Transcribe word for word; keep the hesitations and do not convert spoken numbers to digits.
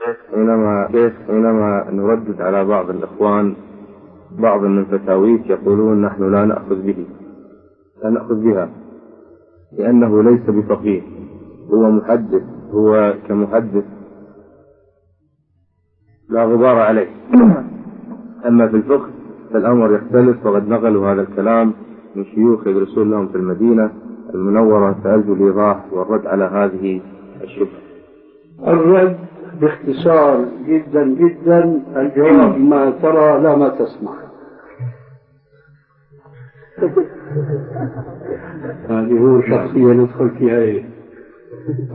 حينما حينما نردد على بعض الإخوان بعض من فتاويك يقولون نحن لا نأخذ به لا نأخذ بها لأنه ليس بفقيه، هو محدث، هو كمحدث لا غبار عليه. أما في الفقه فالأمر يختلف، وقد نقلوا هذا الكلام من شيوخ يدرسون لهم في المدينة المنورة، فأرجو الإيضاح والرد على هذه الشبهة. الرد باختصار جدا جدا، الجواب ما ترى لا ما تسمع. هذه هو شخصية ندخل فيها.